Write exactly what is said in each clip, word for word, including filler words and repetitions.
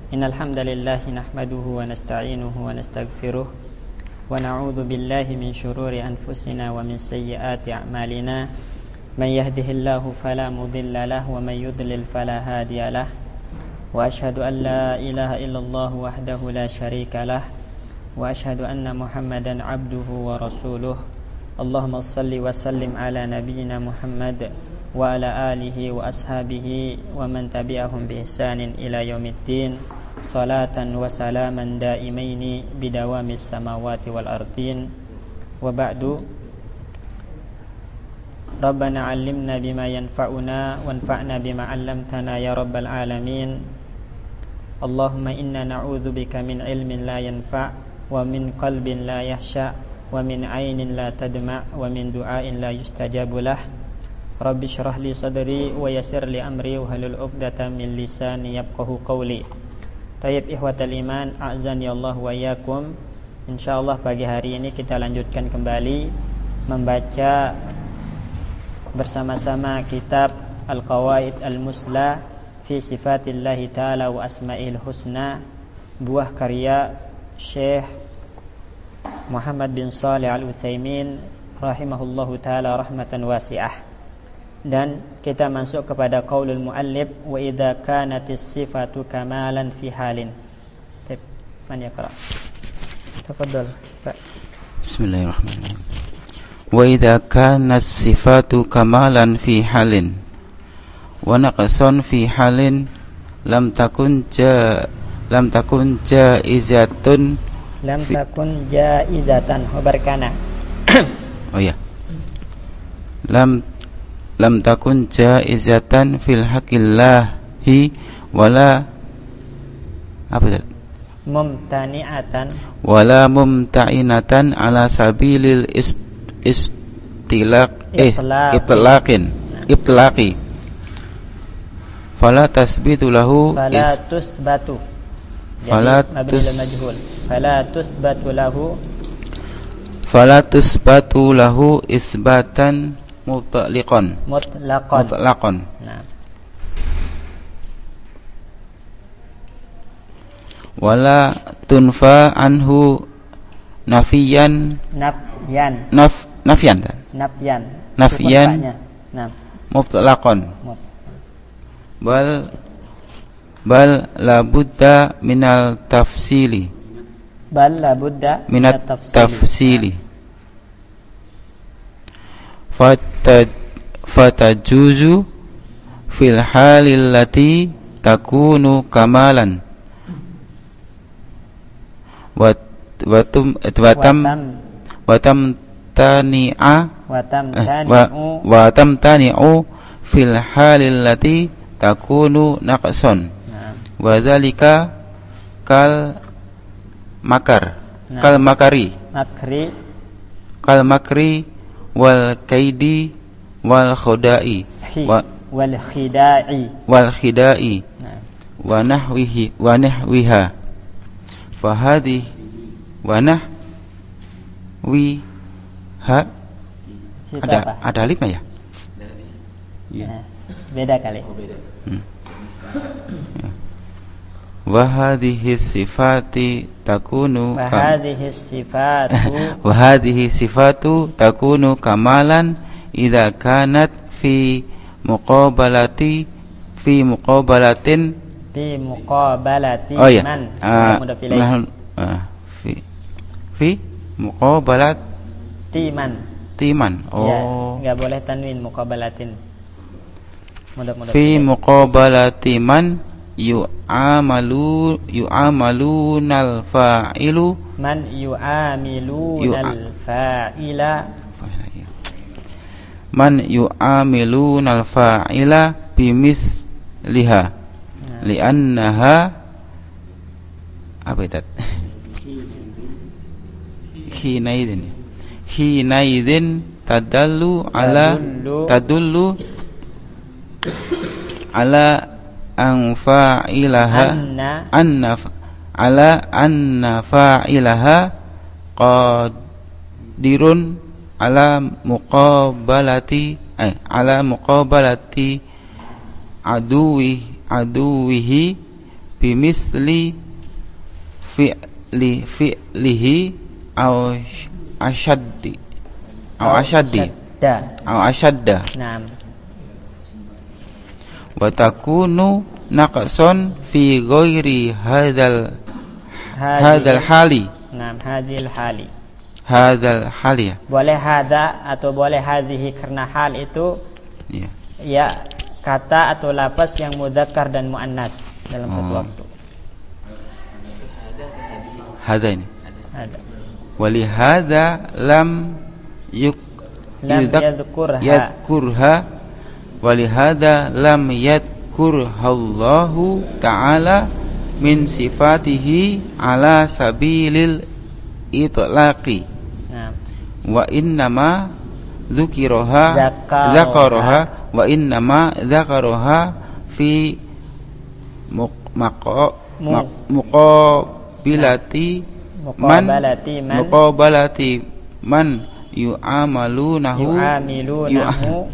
Innal hamdalillah nahmaduhu wa nasta'inuhu wa nastaghfiruh wa na'udzu billahi min shururi anfusina wa min sayyiati a'malina. Man yahdihillahu fala mudilla lahu wa man yudlil fala hadiya lahu. Wa asyhadu an la ilaha illallah wahdahu la syarika lah wa asyhadu anna Muhammadan abduhu wa rasuluh. Allahumma shalli wa sallim ala nabiyyina Muhammad wa ala alihi wa ashabihi wa man tabi'ahum bi ihsanin ila yaumiddin. Salatan wa salaman daimaini bidawamis samawati wal ardin. Wa ba'du. Rabbana 'allimna bima yanfa'una wanfa'na bima 'allamtana ya rabbal alamin. Allahumma inna na'udzubika min ilmin la yanfa' wa min qalbin la yahsha wa min 'ainin la tadma' wa min du'ain la yustajabu lah. Rabbi shrah li sadri wa yassir li amri wa hlul 'uqdatam min lisani yafqahu qawli. Tayyib ikhwatal iman, a'zani Allah wa iyyakum. Insyaallah pagi hari ini kita lanjutkan kembali membaca bersama-sama kitab Al-Qawaid Al-Musla fi Sifatillahi Ta'ala wa Asma'il Husna, buah karya Syekh Muhammad bin Shalih Al-Utsaimin rahimahullahu ta'ala rahmatan wasi'ah. Dan kita masuk kepada qaulul muallif, wa idza kanatis sifatu kamalan fi halin. Baik, man yaqra. Tafadhal, Pak. Bismillahirrahmanirrahim. Wa idza kanas sifatu kamalan fi halin wa naqsan fi halin lam takun ja lam takun jaizatun lam takun jaizatan khabarkana. Oh ya. Lam lam takun jaizatan fil haqqillahi wala apa itu? Mumtani'atan wala mumta'inatan ala sabilil ist, istilaq eh itlaqin itlaqi fala tasbitu lahu fala tusbatu fala tus majhul fala tusbatu lahu fala tusbatu lahu isbatan mutlaqan mutlaqan mutlaqan nah. Wala tunfa anhu nafiyan nafyan naf nafyan nafyan nafyan nah mutlaqan bal bal la budda minal tafsili bal la budda minat tafsili fatajuzu fil halil lati takunu kamalan wat watum watam watam tani'a watam tani'u watam tani'u fil halil lati takunu naqsan wa dzalika kal makar nah. kal makari makri kal makri wal kaidi wal khudai wa, wal khidai wal khidai nah. wa nahwihi wa nahwiha fa hadhi wa nahwiha ada apa? Ada alif ya? Nah, beda kali. Oh, beda. Hmm. Wa hadhihi sifati takunu wa hadhihi sifatu wa hadhihi sifatu takunu kamalan idza kanat fi muqabalati fi muqabalatin fi muqabalati oh, ya. man uh, nah, uh, fi fi muqabalati man timan oh ya, enggak boleh tanwin muqabalatin mudah-mudahan fi muqabalati man yu'amalu yu'amalunal fa'ilu man yu'amilunal fa'ila man yu'amilunal fa'ila bimis liha nah. Li'annaha apa itu hinaidin hinaidin tadallu ala tadullu ala anfa'ilaha anna, anna ala anna fa'ilaha qadirun ala muqabalati eh, ala muqabalati aduwi aduwihi bimisli fi'li fi'lihi aw asyaddi aw asyaddi aw asyadda. Naam. Wa takunu naqson fi ghairi hadzal hadzal hali. Naam, hadhil hali. Hadzal hali ya. Boleh hada atau boleh hadhihi karena hal itu ya, ya kata atau lafaz yang mudzakkar dan muannas dalam satu oh. waktu. Hada ini. Hada. Wali hada lam yuk Lam yadhkurha. Yadhkurha wali hada lam yadhkurha Allahu ta'ala min sifatihi ala sabilil itlaqi. Nah. Wa innama dzukiraha dzakaraha wa innama dzakaraha fi muqo muqabilati man muqabalati man yu'amalunahu yu'amilunahu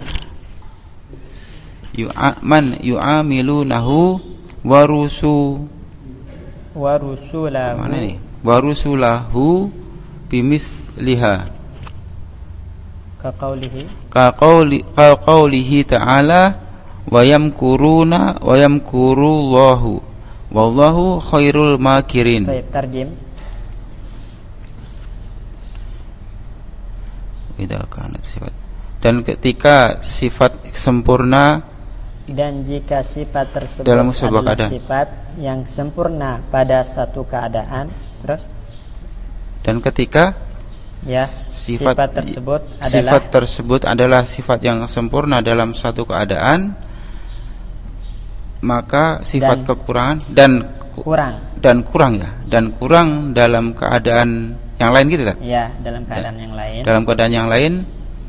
yu'a man yu'amilunahu warusu warusulahu mana nih warusulahu bimisliha ka qaulihi ka qauli ka qaulihi ta'ala wa yamkuruna wa yamkurullahu wallahu khairul makirin. Baik, tarjim. Idza kanat sifat, dan ketika sifat sempurna, dan jika sifat tersebut dalam sebuah adalah keadaan, sifat yang sempurna pada satu keadaan, terus dan ketika ya sifat, sifat tersebut adalah sifat tersebut adalah sifat yang sempurna dalam satu keadaan, maka sifat dan kekurangan dan kurang dan kurang ya dan kurang dalam keadaan yang lain gitu kan? Ya, dalam keadaan yang lain. Dalam keadaan yang lain,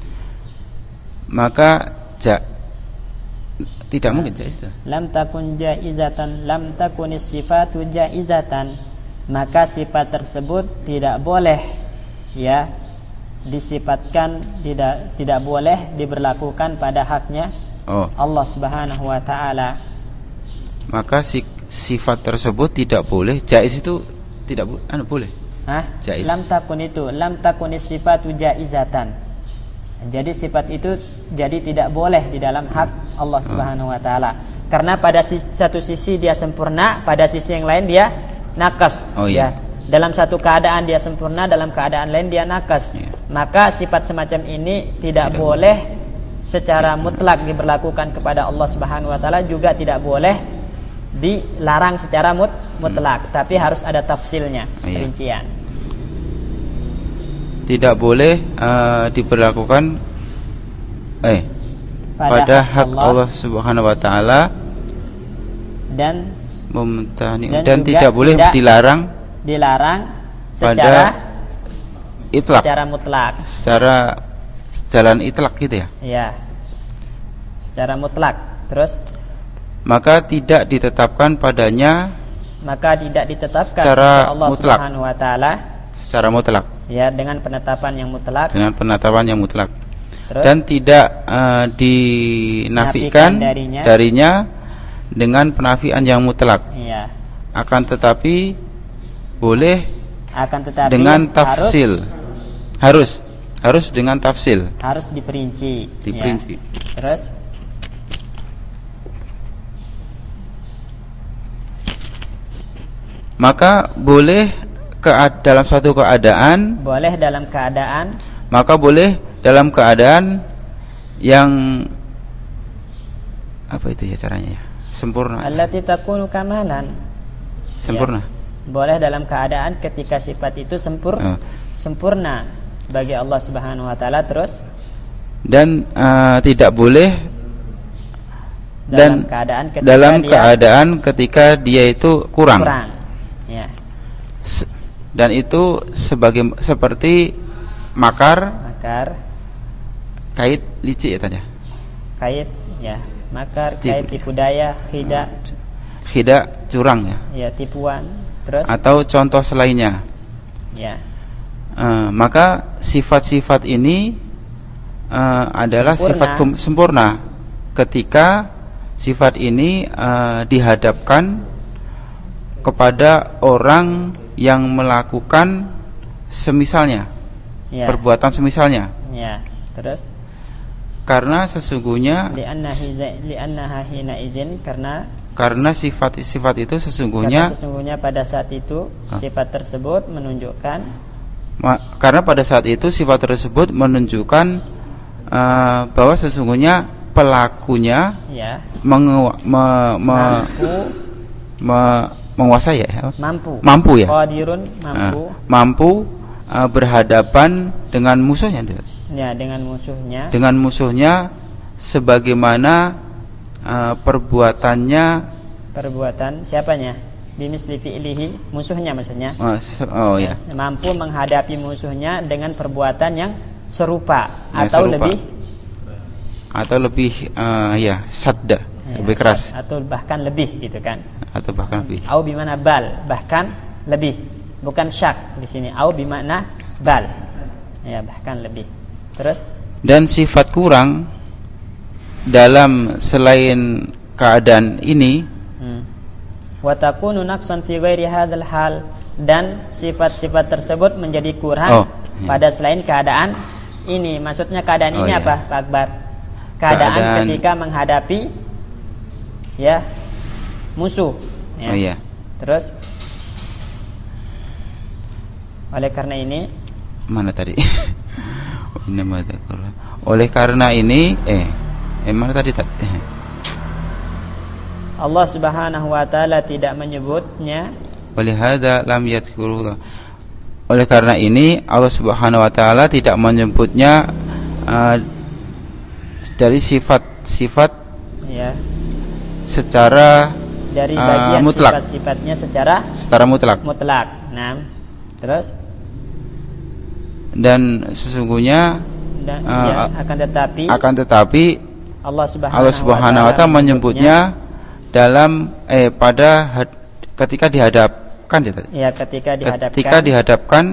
maka ja, tidak nah, mungkin jaiz. Lam takun jaizatan, lam takunis sifatu jaizatan. Maka sifat tersebut tidak boleh ya disifatkan, tidak tidak boleh diberlakukan pada haknya oh. Allah Subhanahu wa taala. Maka si, sifat tersebut tidak boleh, jaiz itu tidak anu boleh. Hah? Jaiz. Lam takun itu, lam takunis sifatu jaizatan. Jadi sifat itu jadi tidak boleh di dalam hak Allah Subhanahu wa taala. Karena pada sisi, satu sisi dia sempurna, pada sisi yang lain dia nakas. Oh, iya. Ya. Dalam satu keadaan dia sempurna, dalam keadaan lain dia nakas. Iya. Maka sifat semacam ini tidak, tidak boleh secara tidak. mutlak diberlakukan kepada Allah Subhanahu wa taala, juga tidak boleh dilarang secara mut, mutlak, hmm. tapi harus ada tafsilnya, oh, iya. rincian. Tidak boleh uh, diberlakukan eh pada, pada hak Allah, Allah Subhanahu wa taala dan memtani dan, dan tidak boleh tidak dilarang dilarang secara itlaq, secara mutlak, secara jalan itlaq gitu ya. Iya. Secara mutlak. Terus maka tidak ditetapkan padanya maka tidak ditetapkan secara Allah mutlak. Subhanahu wa taala secara mutlak. Ya, dengan penetapan yang mutlak. Dengan penetapan yang mutlak. Terus, dan tidak uh, dinafikan darinya. darinya dengan penafian yang mutlak. Iya. Akan tetapi boleh akan tetapi dengan tafsil. Harus harus, harus dengan tafsil. Harus diperinci. Diperinci. Ya. Terus maka boleh ke dalam suatu keadaan, boleh dalam keadaan, maka boleh dalam keadaan yang apa itu ya caranya ya? Sempurna. Allati takunu kamalan. Sempurna. Ya. Boleh dalam keadaan ketika sifat itu sempur, oh. sempurna bagi Allah Subhanahu wa taala. Terus dan uh, tidak boleh dalam dan keadaan ketika dalam dia keadaan ketika dia itu kurang. Kurang. Ya. Dan itu sebagai seperti makar, makar, kait licik ya tanya. Kait ya, makar, tipu, kait tipu daya, khida. Khida curang ya. Ya, tipuan. Terus atau contoh selainnya. Ya. Uh, maka sifat-sifat ini uh, adalah sempurna. sifat kum, sempurna ketika sifat ini uh, dihadapkan kepada orang yang melakukan semisalnya, ya. perbuatan semisalnya. Ya. Terus? Karena sesungguhnya li'annaha hina idzin karena karena sifat-sifat itu sesungguhnya karena sesungguhnya pada saat itu sifat tersebut menunjukkan ma, karena pada saat itu sifat tersebut menunjukkan uh, bahwa sesungguhnya pelakunya ya mengu, me, me, mampu me, menguasai ya mampu mampu ya qadirun mampu uh, mampu uh, berhadapan dengan musuhnya ya dengan musuhnya dengan musuhnya sebagaimana uh, perbuatannya perbuatan siapanya bimisli fi'lihi musuhnya maksudnya oh, se- oh ya mampu menghadapi musuhnya dengan perbuatan yang serupa ya, atau serupa. lebih atau lebih uh, ya sadda ya, lebih keras atau bahkan lebih gitu kan atau bahkan lebih au bimana bal bahkan lebih bukan syak di sini au bimana bal ya bahkan lebih. Terus dan sifat kurang dalam selain keadaan ini wa takunu naqsan fi ghairi hadzal hal dan sifat-sifat tersebut menjadi kurang oh, ya. pada selain keadaan ini. Maksudnya keadaan oh, ini ya. apa Pak Akbar? Keadaan, keadaan ketika menghadapi ya musuh ya. Oh iya. Terus oleh karena ini mana tadi? Oleh karena ini eh eh mana tadi tadi Allah Subhanahu wa taala tidak menyebutnya oleh hadza lam yadhkurullah. Oleh karena ini Allah Subhanahu wa taala tidak menyebutnya uh, dari sifat-sifat ya secara dari bagian uh, mutlak. sifat-sifatnya secara secara mutlak. Mutlak. Nah, terus dan sesungguhnya dan, uh, ya, akan tetapi akan tetapi Allah Subhanahu, Allah Subhanahu wa taala menyebutnya dalam eh pada had, ketika dihadapkan ya ketika dihadapkan ketika dihadapkan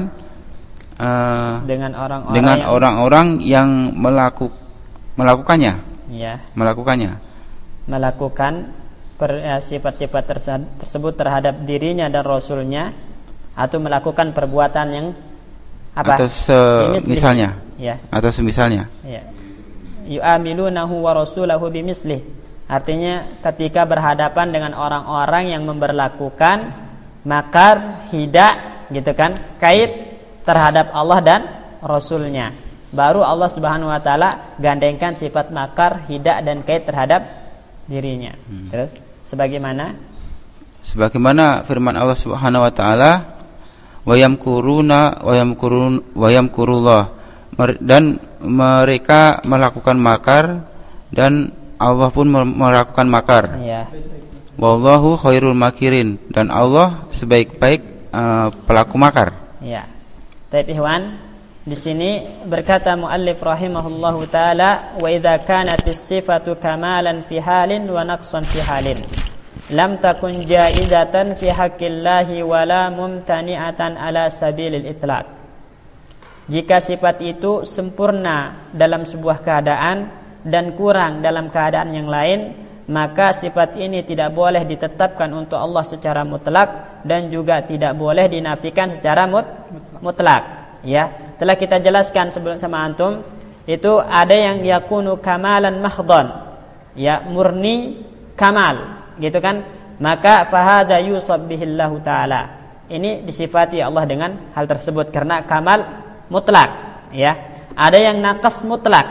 uh, dengan orang-orang dengan yang, orang-orang yang melaku, melakukannya ya melakukannya melakukan per, ya, sifat-sifat tersebut terhadap dirinya dan rasulnya atau melakukan perbuatan yang apa? Atau semisalnya ya. Atau semisalnya ya. Yu'amilunahu wa rasulahu bimislih. Artinya ketika berhadapan dengan orang-orang yang memberlakukan makar, hidak gitu kan, kait terhadap Allah dan Rasulnya, baru Allah Subhanahu wa taala gandengkan sifat makar, hidak dan kait terhadap dirinya. hmm. Terus sebagaimana sebagaimana firman Allah Subhanahu wa taala wa yamkuruna wa yamkurun wa yamkurullah, dan mereka melakukan makar dan Allah pun melakukan makar. Ya. Wallahu khairul makirin, dan Allah sebaik-baik uh, pelaku makar. Ya. Tapi Ikhwan, di sini berkata muallif rahimahullahu taala wa idza kanatis sifatu kamalan fi halin wa naqsan fi halin lam takun jaizatan fi haqqillahi wala mumtani'atan ala sabilil itlaq. Jika sifat itu sempurna dalam sebuah keadaan dan kurang dalam keadaan yang lain, maka sifat ini tidak boleh ditetapkan untuk Allah secara mutlak dan juga tidak boleh dinafikan secara mut, mutlak. Ya, telah kita jelaskan sebelum sama antum, itu ada yang yakunu kamalan mahdhan, ya murni kamal. Gitu kan, maka fahadha yusab bihillahu ta'ala, ini disifati Allah dengan hal tersebut karena kamal mutlak. Ya, ada yang naqas mutlak,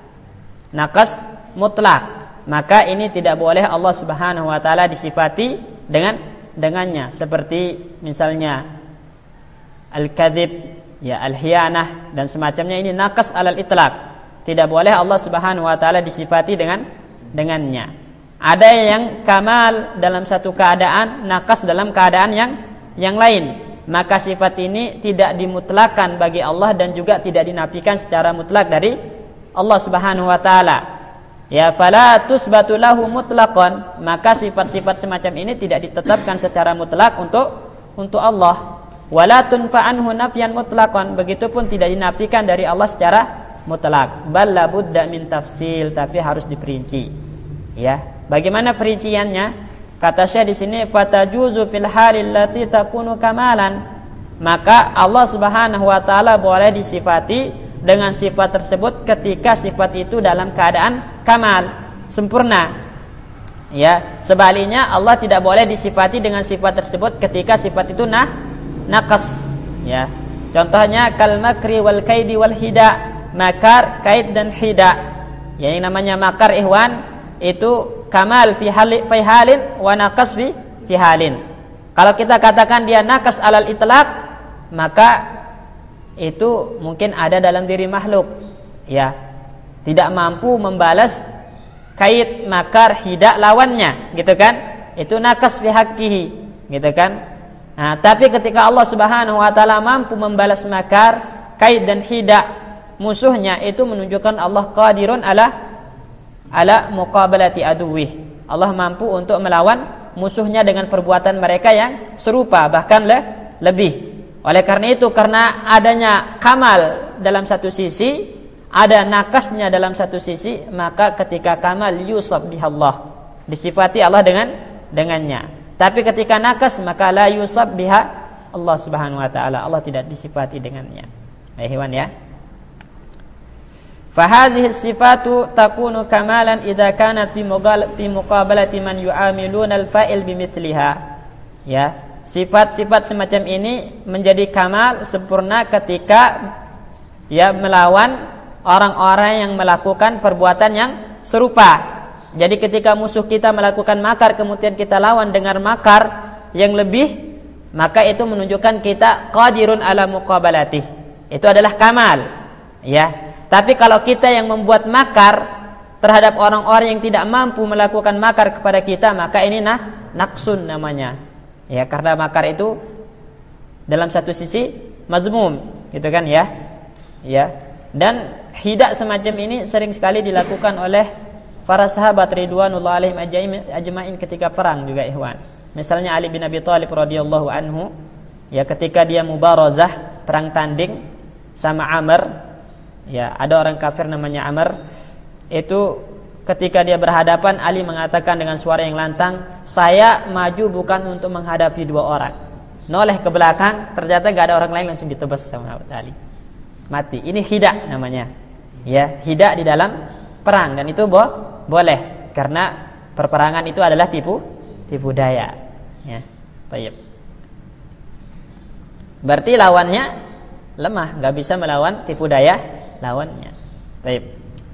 naqas mutlak, maka ini tidak boleh Allah Subhanahu wa ta'ala disifati dengan dengannya, seperti misalnya al-kadzib, ya al-hiyanah dan semacamnya. Ini naqas alal itlaq, tidak boleh Allah Subhanahu wa ta'ala disifati dengan dengannya. Ada yang kamal dalam satu keadaan, nakas dalam keadaan yang yang lain, maka sifat ini tidak dimutlakan bagi Allah dan juga tidak dinafikan secara mutlak dari Allah Subhanahu wa taala. Ya, fala tusbatu lahu mutlaqan, maka sifat-sifat semacam ini tidak ditetapkan secara mutlak untuk untuk Allah. Wala tunfa anhu nafyan mutlaqan, begitupun tidak dinafikan dari Allah secara mutlak. Bal la budda min tafsil, tapi harus diperinci. Ya. Bagaimana perinciannya? Kata Syekh di sini fatajuzu fil halil lati takunu kamalan. Maka Allah Subhanahu wa taala boleh disifati dengan sifat tersebut ketika sifat itu dalam keadaan kamal, sempurna. Ya, sebaliknya Allah tidak boleh disifati dengan sifat tersebut ketika sifat itu nah naqas. Ya. Contohnya kal makri wal kaidi wal hida, makar, kaid dan hida. Yang namanya makar ikhwan itu kamal fi halin fi halin wa naqas fi fi halin. Kalau kita katakan dia naqas alal itlaq, maka itu mungkin ada dalam diri makhluk. Ya. Tidak mampu membalas kaid, makar, hida lawannya, gitu kan? Itu naqas fi haqqihi, gitu kan? Nah, tapi ketika Allah Subhanahu wa taala mampu membalas makar, kaid dan hida musuhnya, itu menunjukkan Allah qadirun ala ala muqabalati aduwih. Allah mampu untuk melawan musuhnya dengan perbuatan mereka yang serupa, bahkan le, lebih. Oleh karena itu, karena adanya kamal dalam satu sisi, ada nakasnya dalam satu sisi, maka ketika kamal yusab bihallah, disifati Allah dengan dengannya. Tapi ketika nakas, maka la yusab biha Allah Subhanahu wa taala. Allah tidak disifati dengannya. Ya hewan ya. Fa hadhihi sifatu takunu kamalan idza kanat fi muqabalati man yu'amiluna al-fa'il bimithliha. Ya, sifat-sifat semacam ini menjadi kamal, sempurna ketika ya melawan orang-orang yang melakukan perbuatan yang serupa. Jadi ketika musuh kita melakukan makar, kemudian kita lawan dengan makar yang lebih, maka itu menunjukkan kita qadirun ala muqabalatih. Itu adalah kamal. Ya. Tapi kalau kita yang membuat makar terhadap orang-orang yang tidak mampu melakukan makar kepada kita, maka ini nah naqsun namanya. Ya, karena makar itu dalam satu sisi mazmum, gitu kan ya? Ya. Dan hidak semacam ini sering sekali dilakukan oleh para sahabat ridwanullah alaihim ajma'in ketika perang juga ikhwan. Misalnya Ali bin Abi Thalib radhiyallahu anhu, ya ketika dia mubarazah, perang tanding sama Amr, ya ada orang kafir namanya Amr, itu ketika dia berhadapan, Ali mengatakan dengan suara yang lantang, saya maju bukan untuk menghadapi dua orang. Noleh ke belakang, ternyata gak ada orang lain, langsung ditebas sama Ali, mati. Ini hidak namanya. Ya, hidak di dalam perang, dan itu boh boleh, karena perperangan itu adalah tipu tipu daya. Ya, baik. Berarti lawannya lemah, nggak bisa melawan tipu daya lawannya. Baik.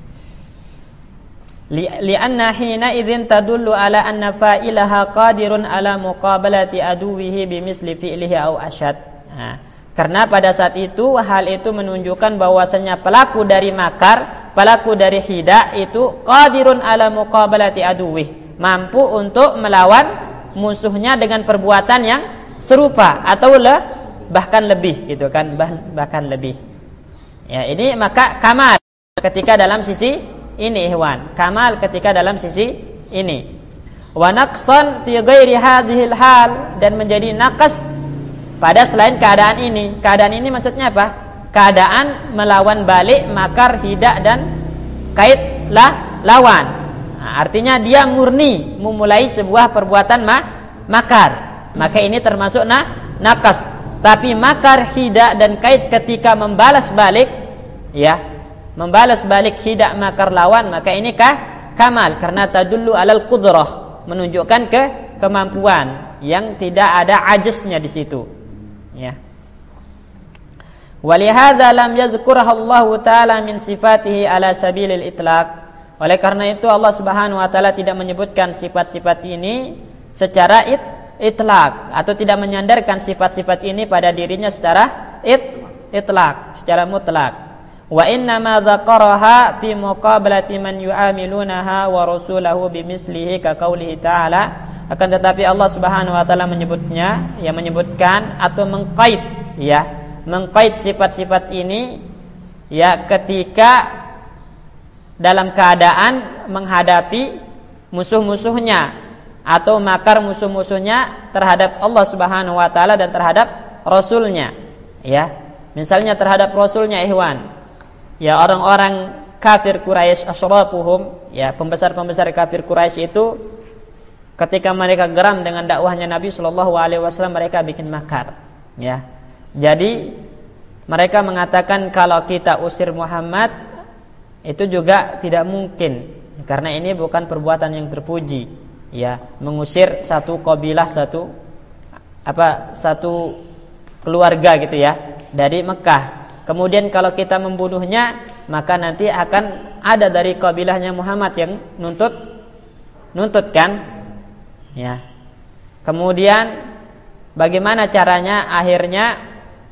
Li li'anna hina idzin tadullu ala anna fa'ilaha qadirun ala muqabalati aduwihi bimisli fi'lihi aw asyad. Nah, karena pada saat itu hal itu menunjukkan bahwasanya pelaku dari makar, pelaku dari hida itu qadirun ala muqabalati aduwih, mampu untuk melawan musuhnya dengan perbuatan yang serupa atau le, bahkan lebih, gitu kan, bah, bahkan lebih. Ya, ini maka kamal ketika dalam sisi ini ikhwan, kamal ketika dalam sisi ini. Wa naqsan fi ghairi hadhil hal, dan menjadi nakas pada selain keadaan ini. Keadaan ini maksudnya apa? Keadaan melawan balik makar, hidak dan kaid lah lawan. Nah, artinya dia murni memulai sebuah perbuatan mah, makar. Maka ini termasuk nah nakas. Tapi makar, hidak dan kaid ketika membalas balik, ya, membalas balik hidak makar lawan, maka ini kah kamal, karena tadullu alal qudrah, menunjukkan ke kemampuan yang tidak ada ajiznya di situ. Ya. Walihadza lam yadhkurha Allah taala min sifatihi ala sabilil itlaq. Oleh karena itu Allah Subhanahu wa taala tidak menyebutkan sifat-sifat ini secara it, itlaq, atau tidak menyandarkan sifat-sifat ini pada dirinya secara it, itlaq, secara mutlak. Wa inna ma dzakaraha fi muqabalati man yu'amilunaha wa rasulahu bimislihi ka qaulihi ta'ala. Akan tetapi Allah Subhanahu wa taala menyebutnya, ya menyebutkan atau mengqaid, ya, mengqaid sifat-sifat ini ya ketika dalam keadaan menghadapi musuh-musuhnya atau makar musuh-musuhnya terhadap Allah Subhanahu wa taala dan terhadap rasulnya, ya. Misalnya terhadap rasulnya ikhwan, ya orang-orang kafir Quraisy, asyrafuhum, ya pembesar-pembesar kafir Quraisy itu ketika mereka geram dengan dakwahnya Nabi Shallallahu Alaihi Wasallam, mereka bikin makar. Ya, jadi mereka mengatakan kalau kita usir Muhammad itu juga tidak mungkin, karena ini bukan perbuatan yang terpuji. Ya, mengusir satu kabilah, satu apa satu keluarga gitu ya dari Mekah. Kemudian kalau kita membunuhnya, maka nanti akan ada dari kabilahnya Muhammad yang nuntut nuntut kan? Ya. Kemudian bagaimana caranya? Akhirnya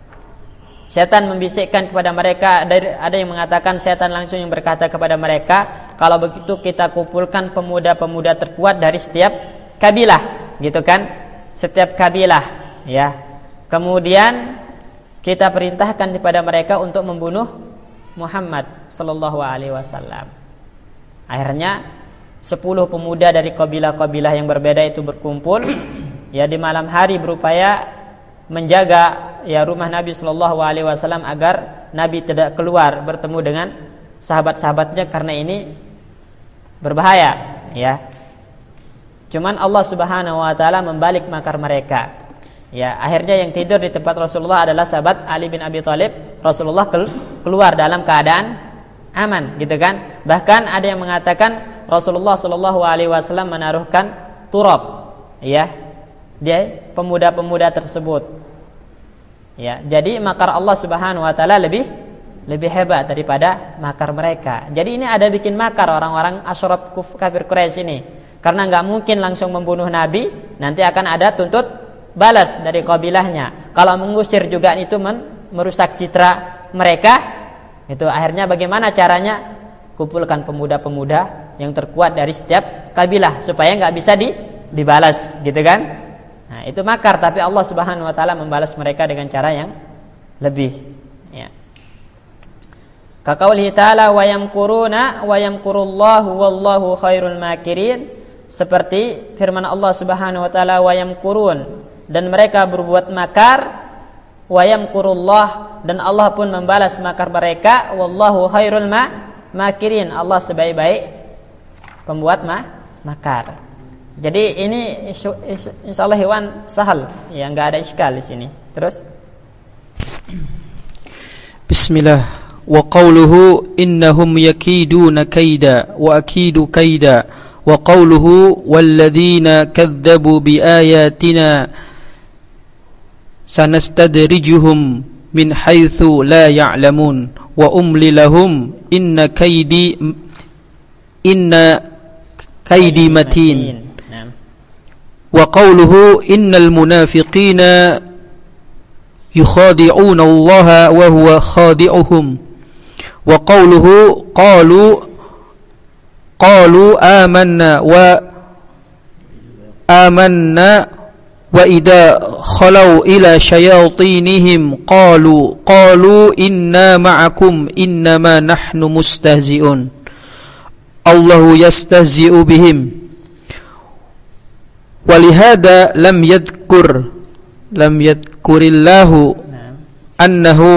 setan membisikkan kepada mereka, ada yang mengatakan setan langsung yang berkata kepada mereka, kalau begitu kita kumpulkan pemuda-pemuda terkuat dari setiap kabilah, gitu kan? Setiap kabilah, ya. Kemudian kita perintahkan kepada mereka untuk membunuh Muhammad sallallahu alaihi wasallam. Akhirnya sepuluh pemuda dari kabilah-kabilah yang berbeda itu berkumpul, ya, di malam hari berupaya menjaga ya rumah Nabi sallallahu alaihi wasallam agar Nabi tidak keluar bertemu dengan sahabat-sahabatnya, karena ini berbahaya, ya. Cuman Allah Subhanahu wa taala membalik makar mereka. Ya, akhirnya yang tidur di tempat Rasulullah adalah sahabat Ali bin Abi Thalib. Rasulullah keluar dalam keadaan aman, gitu kan? Bahkan ada yang mengatakan Rasulullah sallallahu alaihi wasallam menaruhkan turab, ya, dia pemuda-pemuda tersebut. Ya, jadi makar Allah Subhanahu wa taala lebih lebih hebat daripada makar mereka. Jadi ini ada bikin makar orang-orang asyraf kafir Quraisy ini. Karena enggak mungkin langsung membunuh Nabi, nanti akan ada tuntut balas dari kabilahnya. Kalau mengusir juga itu merusak citra mereka. Itu akhirnya bagaimana caranya? Kumpulkan pemuda-pemuda yang terkuat dari setiap kabilah supaya enggak bisa di, dibalas, gitu kan? Nah, itu makar, tapi Allah Subhanahu wa taala membalas mereka dengan cara yang lebih, ya. Kaqaulihi ta'ala wa yamkuruna wa yamkurullahu wallahu khairul makirin, seperti firman Allah Subhanahu wa taala wa yamkurun, dan mereka berbuat makar, wa yamkurullah, dan Allah pun membalas makar mereka, wallahu khairul ma makirin, Allah sebaik-baik pembuat ma makar. Jadi ini insyaallah hewan sahal, ya, enggak ada iskal di sini. Terus Bismillah. Wa qawluhu innahum yakiduna kaida wa akidu kaida, wa qawluhu walladzina kadzdzabu biayatina sanastadrijuhum min haitsu la ya'lamun wa umli lahum inna kaidi inna kaidi matin. Wa qawluhu innal munafiqina yukhadi'una Allah wa huwa khadi'uhum. Wa qawluhu qalu qalu amanna wa amanna wa idza khalau ila syayatinihim qalu qalu inna ma'akum innama nahnu mustahzi'un. Allahu yastahzi'u bihim. Walihada lam yadhkur lam yadhkurillahu annahu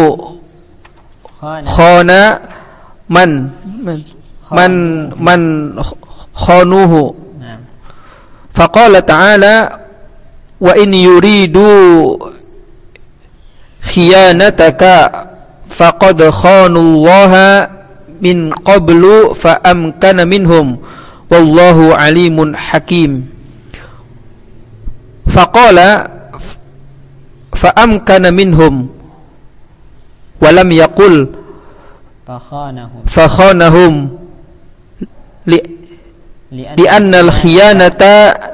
khana man man man khanuhu. Faqala ta'ala wa in yuridu khiyanataka faqad khanullaha min qablu fa amkana minhum wallahu alimun hakim. Faqala fa amkana minhum wa lam yaqul fakhanahum fakhanahum li li anna al khiyanata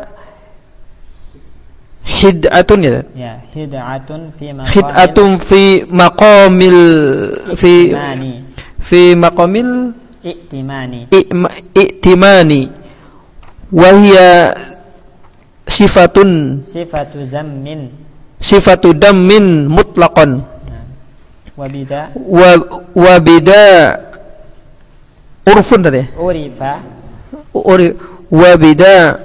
hid'atun ya ya hid'atun fi maqamil hid'atun fi maqamil fi fi maqamil i'timani i'timani wa hiya sifatun sifatu zammin sifatu dammin mutlaqan wa bida wa wa bida urfun tadi urifa uri wa bida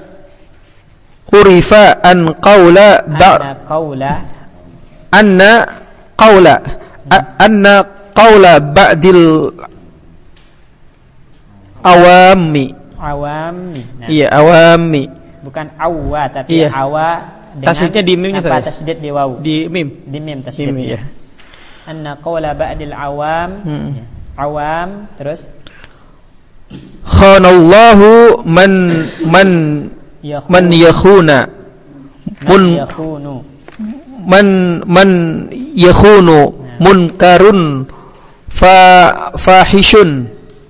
urifa an qawla ba qawla anna qawla anna qawla ba'dil awammi awammi iya awammi bukan awwa tapi iya. awa dengan tasydidnya di mimnya apa saya. tasydid di waw. Di mim. Di mim Di tasydid. mim, ya. Anna qawla ba'dil awam. Hmm. Ya. Awam terus Khanallahu man man yakhun. man yakhuna mun Man yakhunu. man man yakhunu munkarun fa fahishun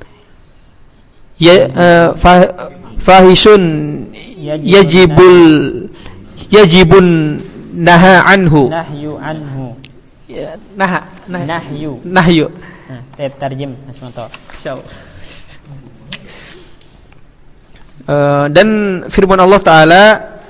ya uh, fa, fahishun yajibul yajibun naha anhu Nahyu anhu. ya, naha nah, Nahyu. nahyu Nah, tab tarjim Asmanto. insyaallah. Uh, dan firman Allah Ta'ala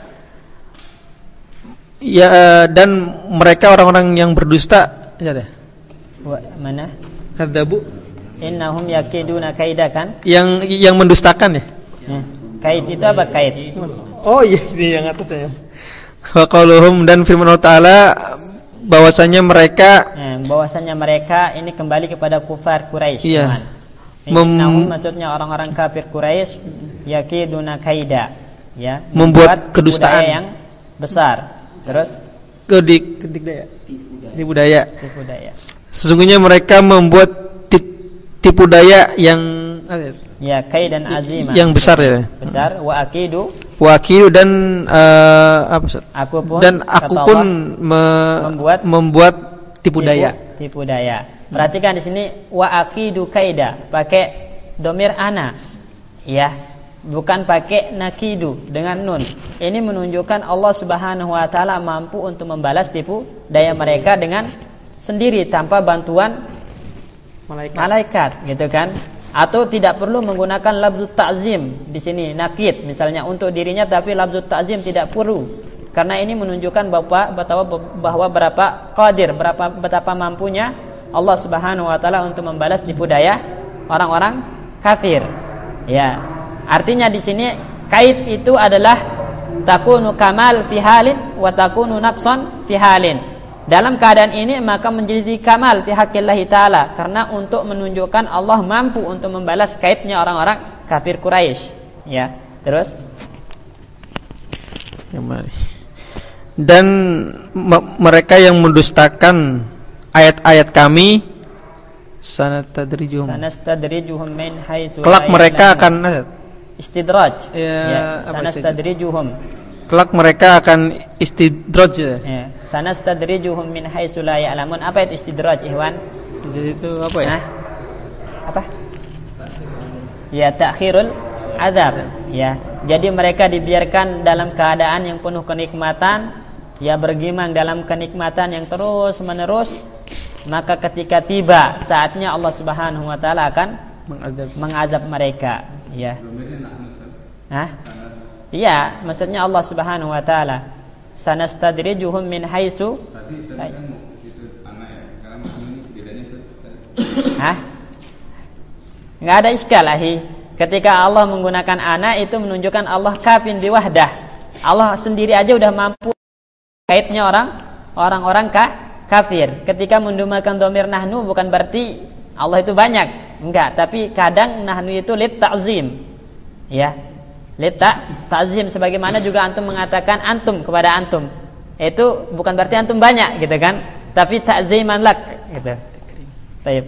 ya, uh, dan mereka orang-orang yang berdusta ya deh. Wa, mana? Kadzabu Innahum yakiduna kaida kan? yang yang mendustakan ya. Ya. Kaid itu apa kaid? Oh iya, ini yang atas ya. Wa qauluhum, dan firman Allah Ta'ala bahwasanya mereka Ya, bahwasanya mereka ini kembali kepada kufar Quraisy. Iya. Mem- Innahum maksudnya orang-orang kafir Quraisy yakiduna kaida, ya, membuat kedustaan budaya yang besar. Terus kedik kedik daya. Tipu daya. tipu daya. Sesungguhnya mereka membuat tipu daya yang Ya, kaidan azimah. yang besar ya. Besar wa akidu Wakil dan uh, apa Ustaz? aku pun Dan aku kata pun Allah, me- membuat membuat tipu daya. Tipu daya. Perhatikan di sini wa akidu kaida pakai domir ana. Ya, bukan pakai nakidu dengan nun. Ini menunjukkan Allah Subhanahu wa taala mampu untuk membalas tipu daya mereka dengan sendiri tanpa bantuan Malaikat. malaikat, gitu kan? Atau tidak perlu menggunakan lafzut ta'zim di sini nakid misalnya untuk dirinya, tapi lafzut ta'zim tidak perlu. Karena ini menunjukkan bahwa betapa bahwa berapa qadir, berapa betapa mampunya Allah Subhanahu wa taala untuk membalas tipu daya orang-orang kafir. Ya. Artinya di sini kait itu adalah takunu kamal fi halin wa takunu naqsan fi halin. Dalam keadaan ini maka menjadi kamal fi haqqillahi ta'ala, karena untuk menunjukkan Allah mampu untuk membalas kaitnya orang-orang kafir Quraisy. Ya, terus dan me- mereka yang mendustakan ayat-ayat kami sanatadrijuhum sanastadrijuhum min haitsu kelak mereka akan istidraj. Ya, Ya, apa sanastadrijuhum. kelak mereka akan istidraj ya. Ya, sanastadrijuhum min haitsu la ya'lamun. Apa itu istidraj, Ikhwan? Jadi itu apa ya? Hah? Apa? Ya, ta'khirul azab. Ya, jadi mereka dibiarkan dalam keadaan yang penuh kenikmatan, ya, bergimang dalam kenikmatan yang terus menerus. Maka ketika tiba saatnya Allah Subhanahu wa taala akan Mengazab. mengazab mereka, ya. Hah? Iya, maksudnya Allah Subhanahu wa taala sanastadrijuhum min haitsu. Hah? Enggak ada iskal ahi. Ketika Allah menggunakan ana itu menunjukkan Allah kafin bi wahdah. Allah sendiri aja udah mampu kaitnya orang orang-orang ka, kafir. Ketika mendumakan dhamir nahnu bukan berarti Allah itu banyak. Enggak, tapi kadang nahnu itu lit ta'zim. Ya. Lit ta'zim sebagaimana juga antum mengatakan antum kepada antum. Itu bukan berarti antum banyak gitu kan, tapi ta'ziman lak gitu. Baik.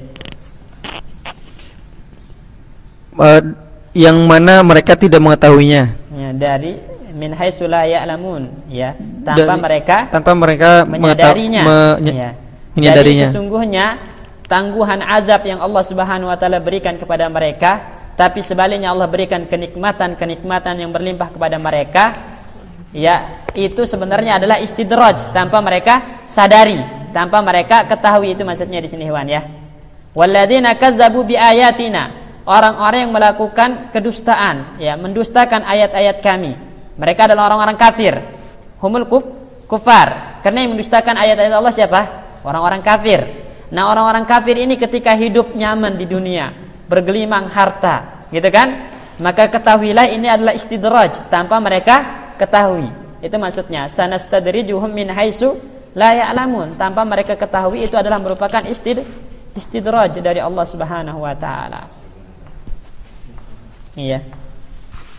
Uh, yang mana mereka tidak mengetahuinya. Ya, dari min haitsu la ya'lamun, ya, tanpa dari, mereka tanpa mereka menyadarinya. Mengeta- menye- Ya. menyadarinya. Jadi sesungguhnya tangguhan azab yang Allah Subhanahu wa taala berikan kepada mereka, tapi sebaliknya Allah berikan kenikmatan-kenikmatan yang berlimpah kepada mereka, ya, itu sebenarnya adalah istidraj tanpa mereka sadari, tanpa mereka ketahui. Itu maksudnya di sini, hewan, ya. Walladzina kazzabu biayatina, orang-orang yang melakukan kedustaan, ya, mendustakan ayat-ayat kami. Mereka adalah orang-orang kafir. Humul kuf, kufar. Karena yang mendustakan ayat-ayat Allah siapa? Orang-orang kafir. Nah, orang-orang kafir ini ketika hidup nyaman di dunia, bergelimang harta, gitu kan? Maka ketahuilah ini adalah istidraj tanpa mereka ketahui. Itu maksudnya sanastadrijuhum min haitsu la ya'lamun, tanpa mereka ketahui. Itu adalah merupakan istid istidraj dari Allah Subhanahu wa taala. Iya.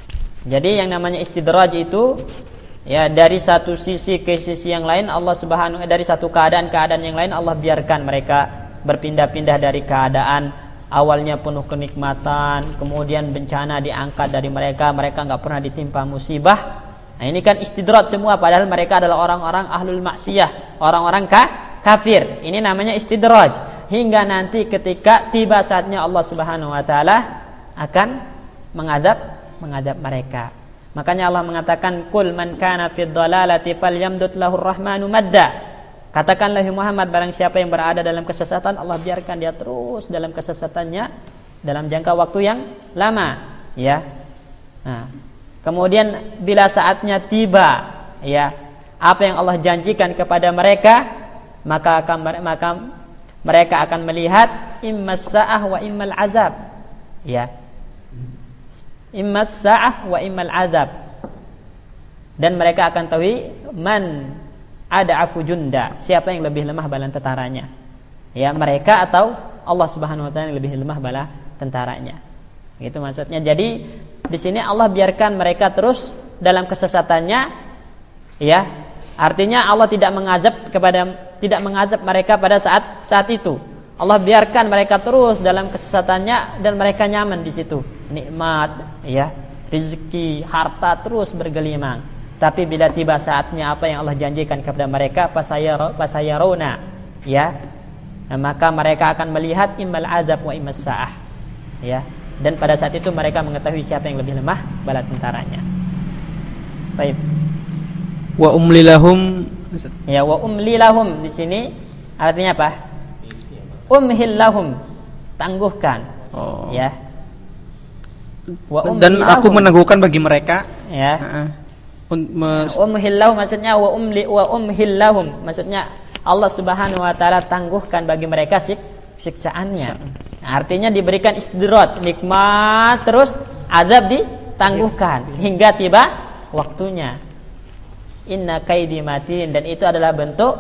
Jadi yang namanya istidraj itu ya dari satu sisi ke sisi yang lain Allah Subhanahu dari satu keadaan-keadaan yang lain Allah biarkan mereka berpindah-pindah dari keadaan awalnya penuh kenikmatan, kemudian bencana diangkat dari mereka, mereka enggak pernah ditimpa musibah. Nah, ini kan istidraj semua padahal mereka adalah orang-orang ahlul maksiyah, orang-orang ka, kafir. Ini namanya istidraj. Hingga nanti ketika tiba saatnya Allah Subhanahu wa taala akan mengadab mengadab mereka. Makanya Allah mengatakan kul man kana fid dhalalati falyamdud lahur rahmanu madda. Katakanlah Muhammad barang siapa yang berada dalam kesesatan Allah biarkan dia terus dalam kesesatannya dalam jangka waktu yang lama, ya. Nah, kemudian bila saatnya tiba, ya, apa yang Allah janjikan kepada mereka, maka akan maka mereka akan melihat immas sa'ah wa immal azab. Ya. Immas sa'ah wa immal azab. Dan mereka akan tahu man ada'afu junda, siapa yang lebih lemah bala tentaranya. Ya, mereka atau Allah Subhanahu wa taala yang lebih lemah bala tentaranya. Gitu maksudnya. Jadi di sini Allah biarkan mereka terus dalam kesesatannya, ya. Artinya Allah tidak mengazab kepada tidak mengazab mereka pada saat saat itu. Allah biarkan mereka terus dalam kesesatannya dan mereka nyaman di situ. Nikmat, ya, rezeki, harta terus bergelimang. Tapi bila tiba saatnya apa yang Allah janjikan kepada mereka, fasayaruna, ya. Nah, maka mereka akan melihat immal azab wa immas sa'ah. Ya. Dan pada saat itu mereka mengetahui siapa yang lebih lemah bala tentaranya. Baik. Wa umlilahum, ya, wa umlilahum di sini artinya apa? Umhillahum, tangguhkan. Oh. Ya. Wa dan aku menangguhkan bagi mereka. Ya. Uh-uh. Umhillahum maksudnya wa umli wa umhillahum maksudnya Allah Subhanahu wa taala tangguhkan bagi mereka sik, siksaannya. Nah, artinya diberikan istidraj, nikmat terus azab ditangguhkan hingga tiba waktunya. Inna kaidi matin, dan itu adalah bentuk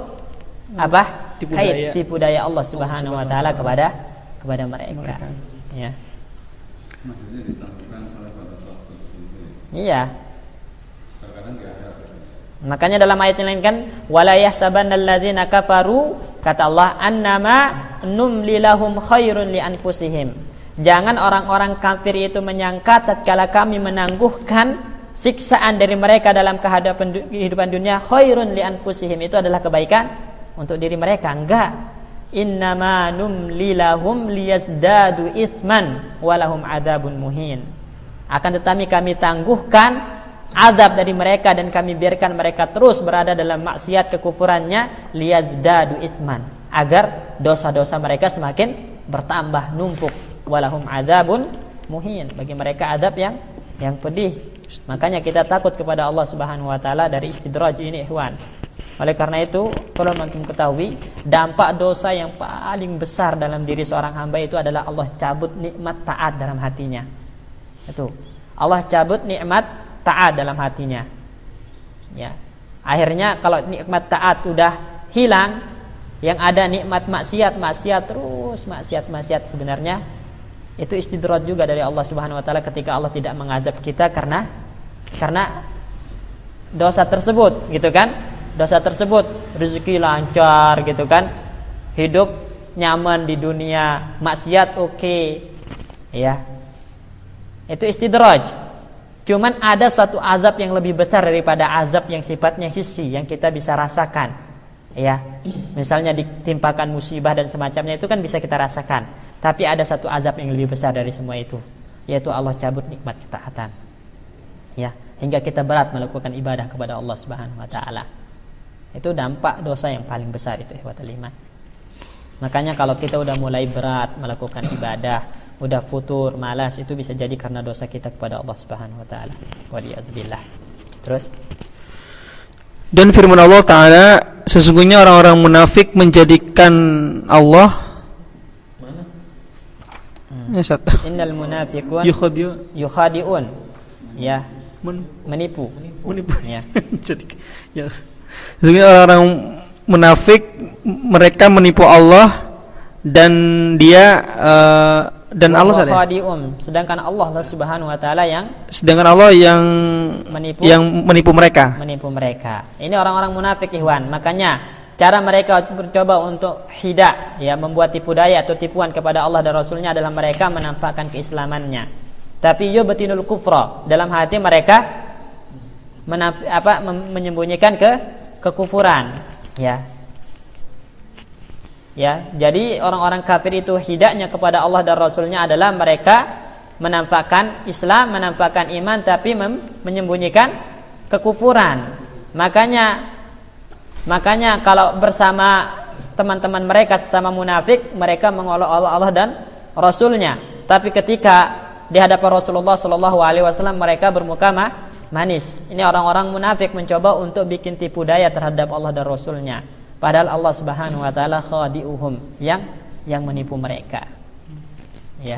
apa? Tipu kaid, daya. tipu daya Allah Subhanahu wa taala kepada kepada mereka. mereka. Ya. Maksudnya ditangguhkan salah pada waktu itu. Iya. Terkadang enggak ada. Makanya dalam ayat yang lain kan wala yahsabannallazina kafaru, kata Allah, annama numli lahum khairun li anfusihim. Jangan orang-orang kafir itu menyangka tatkala kami menangguhkan siksaan dari mereka dalam kehidupan dunia khairun li anfusihim, itu adalah kebaikan untuk diri mereka. Enggak. Innama numli lahum liyazdadu itsman walahum adzabun muhin. Akan tetapi kami tangguhkan azab dari mereka dan kami biarkan mereka terus berada dalam maksiat kekufurannya liyazdadu itsman, agar dosa-dosa mereka semakin bertambah numpuk. Walahum adzabun muhin, bagi mereka azab yang yang pedih. Makanya kita takut kepada Allah Subhanahu wa taala dari istidraj ini, ikhwan. Oleh karena itu, perlu antum ketahui dampak dosa yang paling besar dalam diri seorang hamba itu adalah Allah cabut nikmat taat dalam hatinya. Itu. Allah cabut nikmat taat dalam hatinya. Ya. Akhirnya kalau nikmat taat udah hilang, yang ada nikmat maksiat, maksiat terus, maksiat, maksiat sebenarnya itu istidraj juga dari Allah Subhanahu wa taala ketika Allah tidak mengazab kita karena karena dosa tersebut, gitu kan? Dosa tersebut, rezeki lancar, gitu kan? Hidup nyaman di dunia, maksiat oke. Okay. Ya. Itu istidraj. Cuman ada satu azab yang lebih besar daripada azab yang sifatnya hissi yang kita bisa rasakan. Ya. Misalnya ditimpakan musibah dan semacamnya, itu kan bisa kita rasakan. Tapi ada satu azab yang lebih besar dari semua itu, yaitu Allah cabut nikmat ketaatan. Ya, hingga kita berat melakukan ibadah kepada Allah Subhanahu wa taala. Itu dampak dosa yang paling besar itu, ikhwatul iman. Makanya kalau kita udah mulai berat melakukan ibadah, udah futur, malas, itu bisa jadi karena dosa kita kepada Allah Subhanahu wa taala. Waliyadzubillah. Terus dan firman Allah taala, sesungguhnya orang-orang munafik menjadikan Allah mana? Hmm. Ya, satu. Innal munafiqun yukhadi'un yukhadi'un. Ya, Men- menipu. Menipu. Ya. Jadi ya. Sesungguhnya orang-orang munafik mereka menipu Allah dan dia uh, dan Allah salah. Khadi'um, sedangkan Allah Subhanahu wa taala yang sedangkan Allah yang menipu yang menipu mereka. Menipu mereka. Ini orang-orang munafik, ikhwan. Makanya cara mereka mencoba untuk hidak, ya, membuat tipu daya atau tipuan kepada Allah dan Rasulnya adalah mereka menampakkan keislamannya. Tapi yubtinul kufra, dalam hati mereka menaf- apa menyembunyikan ke kekufuran, ya. Ya, jadi orang-orang kafir itu hidaknya kepada Allah dan Rasulnya adalah mereka menampakkan Islam, menampakkan iman, tapi mem- menyembunyikan kekufuran. Makanya, makanya kalau bersama teman-teman mereka sesama munafik, mereka mengolok Allah, Allah dan Rasulnya. Tapi ketika di hadapan Rasulullah Shallallahu Alaihi Wasallam mereka bermuka manis. Ini orang-orang munafik mencoba untuk bikin tipu daya terhadap Allah dan Rasulnya. Padahal Allah Subhanahu wa taala khadi'uhum, yang yang menipu mereka. Ya.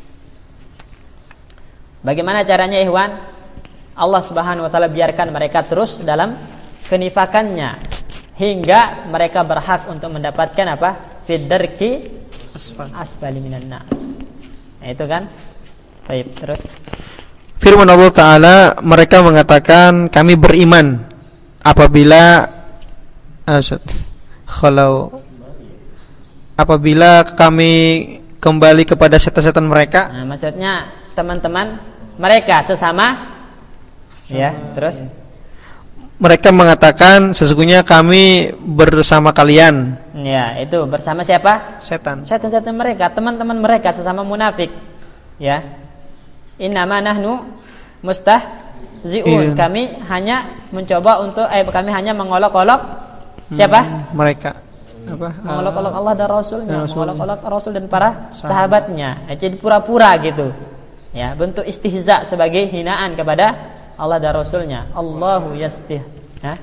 Bagaimana caranya, ikhwan? Allah Subhanahu wa taala biarkan mereka terus dalam kenifakannya hingga mereka berhak untuk mendapatkan apa? Fiddarki asfal asfali minan nar. Nah, itu kan? Baik, terus firman Allah taala, mereka mengatakan kami beriman apabila Asyad. Kalau apabila kami kembali kepada setan-setan mereka, nah, maksudnya teman-teman mereka sesama, sama, ya, terus mereka mengatakan sesungguhnya kami bersama kalian. Ya, itu bersama siapa? Setan. Setan-setan mereka, teman-teman mereka sesama munafik. Ya. Innama nahnu mustahzi'un. Iya. Kami hanya mencoba untuk eh kami hanya mengolok-olok siapa? Hmm, mereka apa? Mengolok-olok Allah dan Rasulnya, mengolok-olok Rasul dan para sahabatnya. Jadi pura-pura gitu. Ya, bentuk istihza sebagai hinaan kepada Allah dan Rasulnya. Allahu yastih. Hah?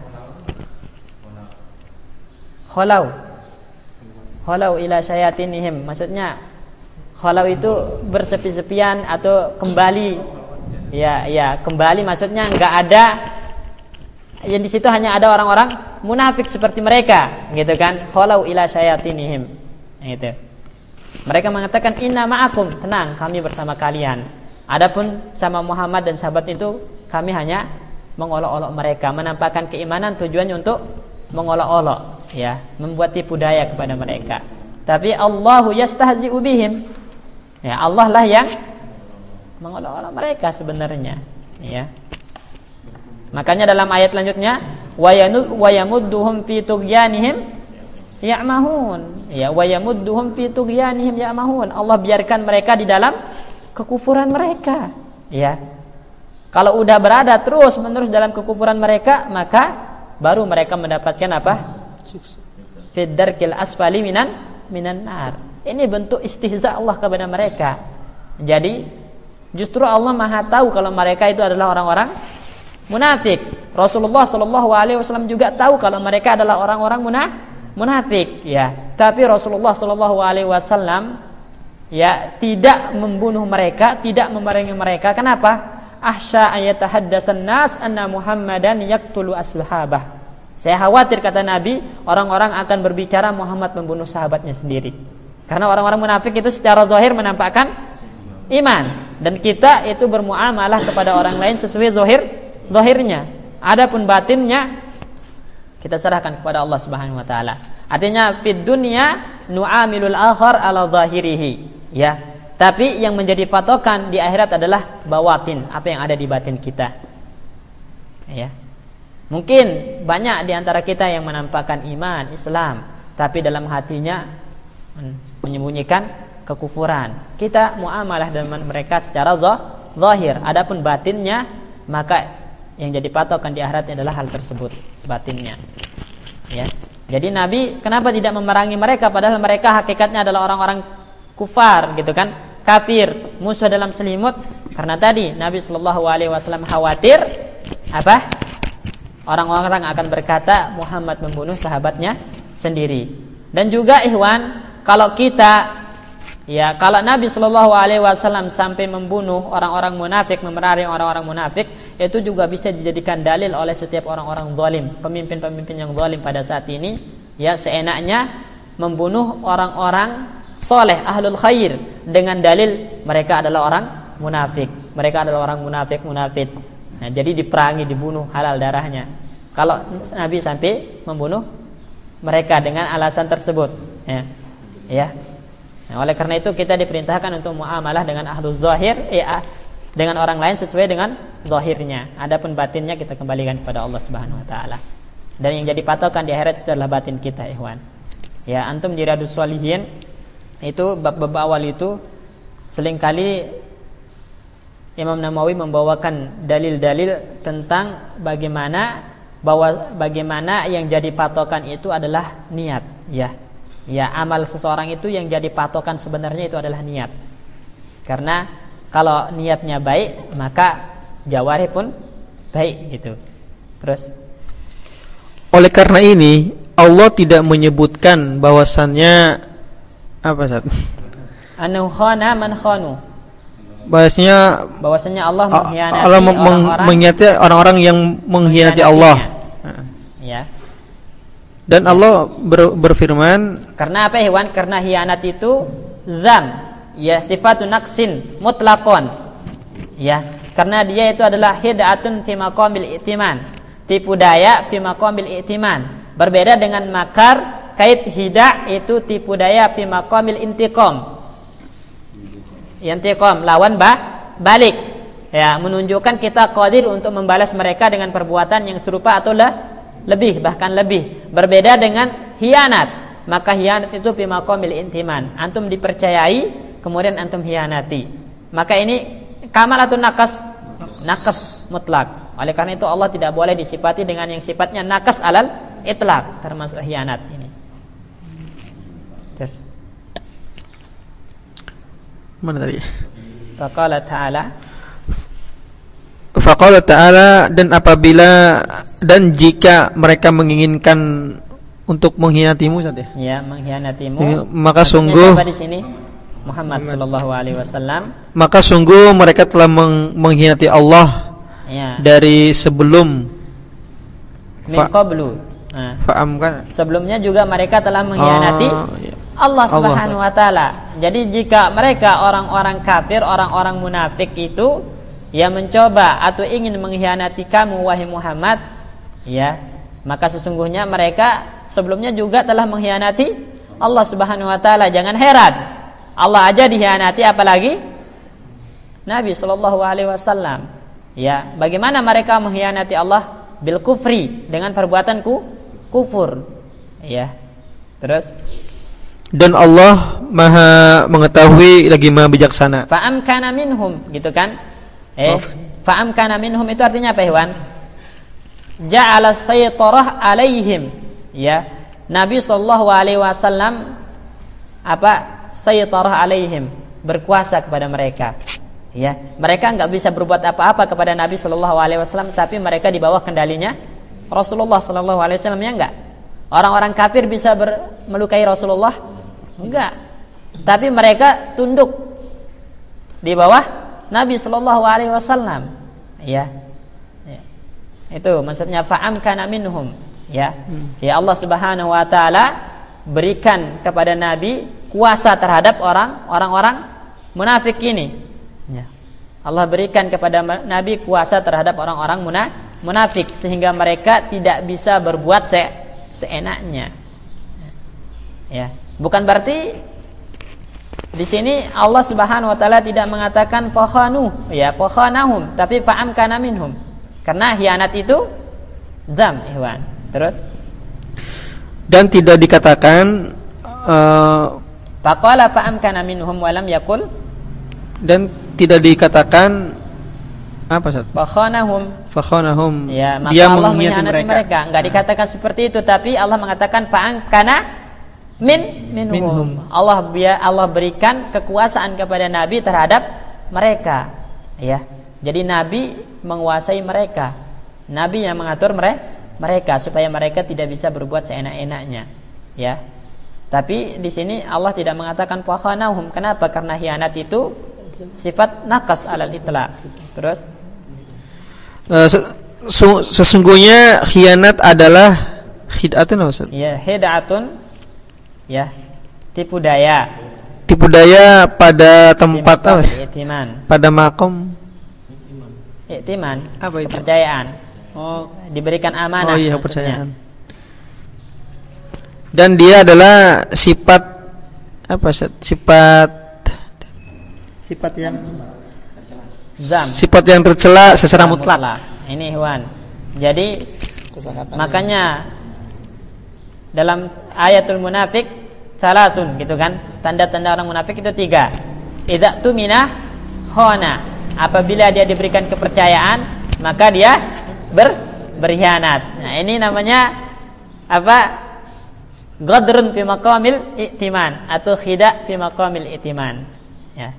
Khalau. Khalau ila syayatinihim. Maksudnya khalau itu bersepi-sepian atau kembali. Ya, ya, kembali maksudnya enggak ada. Yang di situ hanya ada orang-orang munafik seperti mereka, gitu kan? Khalau ila syayatinihim. Gitu. Mereka mengatakan inna ma'akum, tenang, kami bersama kalian. Adapun sama Muhammad dan sahabat itu kami hanya mengolok-olok mereka, menampakkan keimanan tujuannya untuk mengolok-olok, ya, membuat tipu daya kepada mereka. Tapi Allahu yastahzi'u bihim. Ya, Allah lah yang mengolok-olok mereka sebenarnya, ya. Makanya dalam ayat selanjutnya wa yamudduhum fi tughyanihim ya'mahun. Ya, wa yamudduhum fi tughyanihim ya'mahun. Allah biarkan mereka di dalam kekufuran mereka. Ya. Kalau udah berada terus menerus dalam kekufuran mereka, maka baru mereka mendapatkan apa? Fid darkil asfali minan minan nar. Ini bentuk istihza Allah kepada mereka. Jadi justru Allah Maha tahu kalau mereka itu adalah orang-orang munafik. Rasulullah Shallallahu Alaihi Wasallam juga tahu kalau mereka adalah orang-orang munafik, ya. Tapi Rasulullah Shallallahu Alaihi Wasallam, ya, tidak membunuh mereka, tidak memerangi mereka. Kenapa? Ahsya ayatahaddasan nas anna Muhammadan yaqtulu ashabah. Saya khawatir, kata Nabi, orang-orang akan berbicara Muhammad membunuh sahabatnya sendiri. Karena orang-orang munafik itu secara zahir menampakkan iman, dan kita itu bermuamalah kepada orang lain sesuai zahir zahirnya. Adapun batinnya kita serahkan kepada Allah Subhanahu wa taala. Artinya fid dunya nu'amilul akhar ala zahirihi, ya. Tapi yang menjadi patokan di akhirat adalah bawatin, apa yang ada di batin kita. Ya. Mungkin banyak di antara kita yang menampakkan iman Islam, tapi dalam hatinya menyembunyikan kekufuran. Kita muamalah dengan mereka secara zahir. Adapun batinnya, maka yang jadi patokan di akhirat adalah hal tersebut, batinnya. Ya. Jadi Nabi kenapa tidak memerangi mereka padahal mereka hakikatnya adalah orang-orang kufar, gitu kan? Kafir, musuh dalam selimut. Karena tadi Nabi Shallallahu Alaihi Wasallam khawatir apa? Orang-orang akan berkata Muhammad membunuh sahabatnya sendiri. Dan juga ikhwan, kalau kita, ya, kalau Nabi Shallallahu Alaihi Wasallam sampai membunuh orang-orang munafik, memerangi orang-orang munafik, itu juga bisa dijadikan dalil oleh setiap orang-orang zalim, pemimpin-pemimpin yang zalim pada saat ini, ya, seenaknya membunuh orang-orang soleh, ahlul khair, dengan dalil mereka adalah orang munafik. Mereka adalah orang munafik munafik. Nah, jadi diperangi, dibunuh, halal darahnya. Kalau Nabi sampai membunuh mereka dengan alasan tersebut, ya, ya. Nah, oleh karena itu kita diperintahkan untuk muamalah dengan ahlul zahir, eh, dengan orang lain sesuai dengan zahirnya. Adapun batinnya kita kembalikan kepada Allah Subhanahu Wa Taala. Dan yang jadi patokan di akhirat itu adalah batin kita, ikhwan. Ya, antum di Riyadhus Shalihin itu bab-bab awal itu seringkali Imam Nawawi membawakan dalil-dalil tentang bagaimana bahwa bagaimana yang jadi patokan itu adalah niat, ya. Ya, amal seseorang itu yang jadi patokan sebenarnya itu adalah niat. Karena kalau niatnya baik, maka jawarih pun baik gitu. Terus oleh karena ini Allah tidak menyebutkan bahwasannya apa Ustaz? Anu khana man khanu. Bahasanya bahwasanya Allah mengkhianati Allah orang-orang, mengkhianati orang-orang yang mengkhianati Allah. Ya. Dan Allah ber, berfirman, karena apa hewan? Karena khianat itu zam, ya, sifatun naqsin mutlaqan. Ya, karena dia itu adalah hid'atun fi maqamil i'timan. Tipu daya fi maqamil i'timan. Berbeda dengan makar, kait hida itu tipu daya fi maqamil intiqam. Intiqam lawan ba, balik. Ya, menunjukkan kita qadir untuk membalas mereka dengan perbuatan yang serupa atau le, lebih, bahkan lebih. Berbeda dengan hianat. Maka hianat itu fi maqamil intiman. Antum dipercayai, kemudian antum hianati. Maka ini kamal atau nakas? Nakas mutlak. Oleh karena itu Allah tidak boleh disifati dengan yang sifatnya nakas alal itlaq, termasuk hianat ini. Terus. Mana tadi? Faqala ta'ala Faqala ta'ala dan apabila dan jika mereka menginginkan untuk mengkhianatimu saja. Ya, mengkhianatimu. Maka sungguh di sini Muhammad sallallahu alaihi wasallam. Maka sungguh mereka telah meng- mengkhianati Allah. Ya. Dari sebelum min qablu. Nah, fa'am kan? Sebelumnya juga mereka telah mengkhianati oh, ya. Allah Subhanahu wa taala. Jadi jika mereka orang-orang kafir, orang-orang munafik itu yang mencoba atau ingin mengkhianati kamu wahai Muhammad, ya, maka sesungguhnya mereka sebelumnya juga telah mengkhianati Allah Subhanahu wa taala. Jangan heran. Allah aja dikhianati, apalagi Nabi sallallahu alaihi wasallam. Ya, bagaimana mereka mengkhianati Allah? Bil kufri, dengan perbuatanku kufur. Ya. Terus dan Allah Maha mengetahui lagi Maha bijaksana. Fa'am kana minhum, gitu kan? Eh, fa'am kana minhum itu artinya apa, Iwan? Ja'ala saytarah alaihim. Ya. Nabi sallallahu alaihi wasallam apa? Saytarah alaihim, berkuasa kepada mereka. Ya, mereka enggak bisa berbuat apa-apa kepada Nabi sallallahu alaihi wasallam, tapi mereka di bawah kendalinya Rasulullah sallallahu alaihi wasallam, ya enggak? Orang-orang kafir bisa ber, melukai Rasulullah? Enggak. Tapi mereka tunduk di bawah Nabi sallallahu alaihi wasallam. Ya. Ya. Itu maksudnya fa'am kana minhum, ya. Hmm. Ya, Allah Subhanahu wa taala berikan kepada Nabi kuasa terhadap orang orang-orang munafik ini. Ya. Allah berikan kepada Nabi kuasa terhadap orang-orang munafik sehingga mereka tidak bisa berbuat se seenaknya. Ya, bukan berarti di sini Allah Subhanahu wa taala tidak mengatakan fakhanu, ya, fakhanahum, tapi fa'am kana minhum. Karena khianat itu dzam, ihwan. Terus dan tidak dikatakan uh, faqala fa'am kana minhum wa lam yakul, dan tidak dikatakan apa Ustaz? Fakhanahum. Fakhanahum. Ya, maka dia Allah mengkhianati mereka. mereka. Enggak dikatakan seperti itu, tapi Allah mengatakan fa'an kana min minhum. minhum. Allah biar Allah berikan kekuasaan kepada Nabi terhadap mereka. Ya. Jadi Nabi menguasai mereka. Nabi yang mengatur mereka, mereka supaya mereka tidak bisa berbuat seenak-enaknya. Ya. Tapi di sini Allah tidak mengatakan fakhanahum. Kenapa? Karena khianat itu sifat nakas alal itlaq. Terus uh, sesungguhnya khianat adalah khid'atun, Ustaz. Ya, khid'atun, ya, tipu daya. tipu daya pada tempat apa? I'timan. Pada makom. I'timan. Apa itu? Kepercayaan. Oh, Diberikan amanah. oh iya, maksudnya. kepercayaan. Dan dia adalah sifat apa? Sifat sifat yang Zam. sifat yang tercela secara mutlak. Ini Ikhwan. Jadi makanya dalam ayatul munafik salatun gitu kan, tanda-tanda orang munafik itu tiga. Idza tumina khana, apabila dia diberikan kepercayaan maka dia ber berkhianat. Nah, ini namanya apa? Ghadrun fi maqamil i'timan atau khida' fi maqamil i'timan. Ya.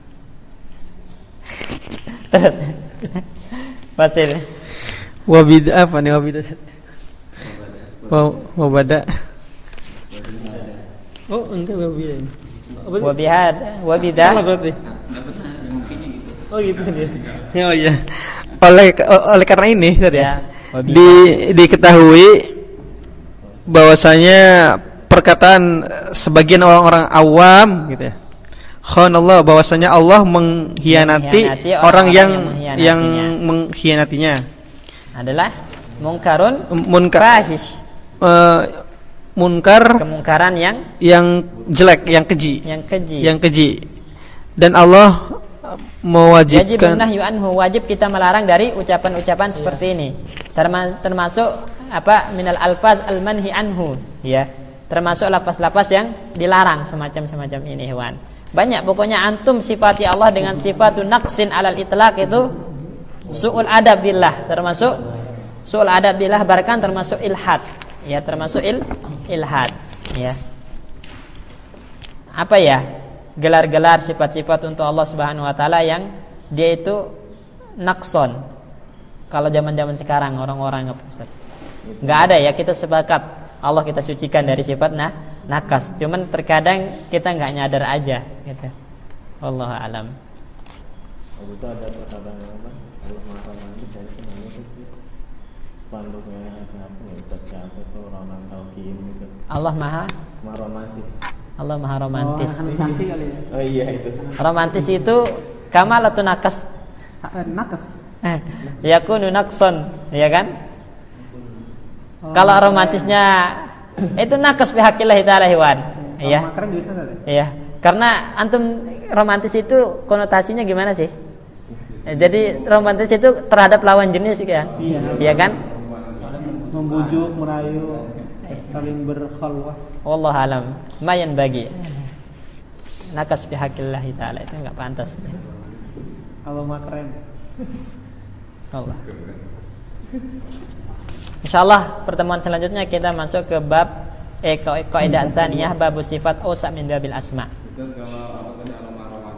Terus Fasil. Wabid apa nih wabid? Wabada. Oh, enggak wabida. Wabihad, wabida. Salah berarti. Oh gitu dia. Oh iya. Oleh oleh karena ini tadi ya, di diketahui bahwasanya perkataan sebagian orang-orang awam gitu ya. Khanallah, bahwasanya Allah mengkhianati, mengkhianati orang, orang yang yang, yang mengkhianatinya adalah munkarun munkar fahish. Uh, munkar kemungkaran yang yang jelek, yang keji. Yang keji. Yang keji. Dan Allah mewajibkan wajib anhu, wajib kita melarang dari ucapan-ucapan seperti ini. Termasuk apa? Minal alfaz al-manhi anhu, ya. Termasuk lafaz-lafaz yang dilarang semacam-semacam ini, hewan. Banyak pokoknya antum sifati Allah dengan sifatun naqsin alal itlaq itu su'ul adab billah, termasuk su'ul adab billah bahkan termasuk ilhad. Ya, termasuk il ilhad, ya. Apa ya? Gelar-gelar sifat-sifat untuk Allah Subhanahu wa taala yang dia itu naqson. Kalau zaman-zaman sekarang orang-orang enggak ada ya, kita sepakat Allah kita sucikan dari sifat nah nakas. Cuman terkadang kita enggak nyadar aja gitu. Wallahu alam. Itu ada perkataan apa? Allah Maha Romantis dari semuanya itu spanduknya siapa ya? Siapa itu Roman Tauhid gitu. Allah Maha Maha Romantis. Allah Maha Romantis. Oh, oh iya itu. Romantis itu kamalatun nakas. nakas. Eh, yakunu naqson, ya kan? Oh, kalau romantisnya itu nakas bihaqillah ta'ala hewan. Iya. Iya. Karena antum romantis itu konotasinya gimana sih? Jadi romantis itu terhadap lawan jenis kan? Iya. Iya kan? Membujuk, merayu, saling berkhalwah. Wallahu alam. Mayan bagi. Nakas bihaqillah ta'ala itu enggak pantas. Allah mah keren. Allah. Insyaallah pertemuan selanjutnya kita masuk ke bab eh kaidah tsaniyah bab sifat ausa min babil asma. Kalau apa tadi Allah Maha